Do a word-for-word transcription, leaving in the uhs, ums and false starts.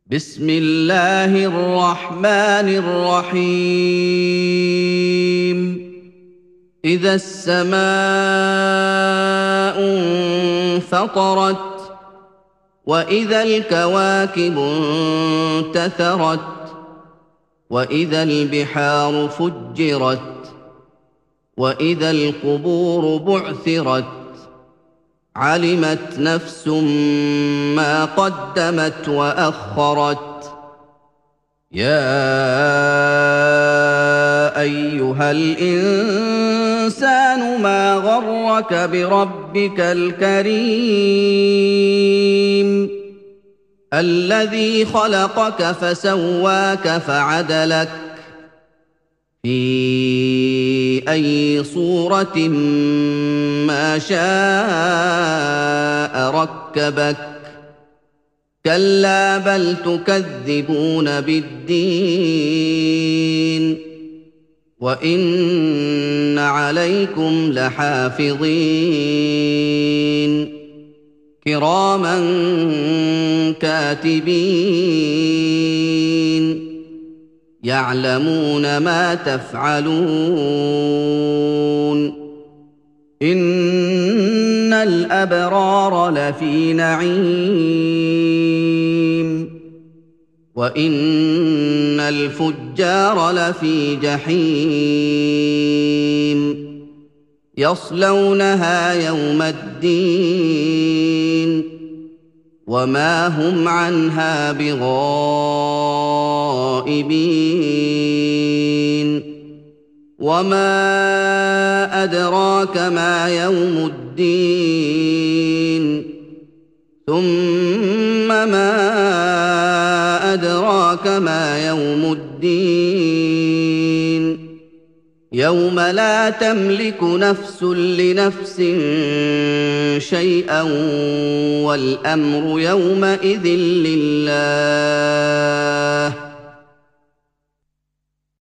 بسم الله الرحمن الرحيم إذا السماء انفطرت وإذا الكواكب انتثرت وإذا البحار فجرت وإذا القبور بعثرت علمت نفس ما قدمت وأخرت يا أيها الإنسان ما غرك بربك الكريم الذي خلقك فسواك فعدلك في أي صورة ما شاء ركبك كلا بل تكذبون بالدين وإن عليكم لحافظين كراما كاتبين يعلمون ما تفعلون إن الأبرار لفي نعيم وإن الفجار لفي جحيم يصلونها يوم الدين وما هم عنها بغائبين وما أدراك ما يوم الدين ثم ما أدراك ما يوم الدين يوم لا تملك نفس لنفس شيئا والأمر يومئذ لله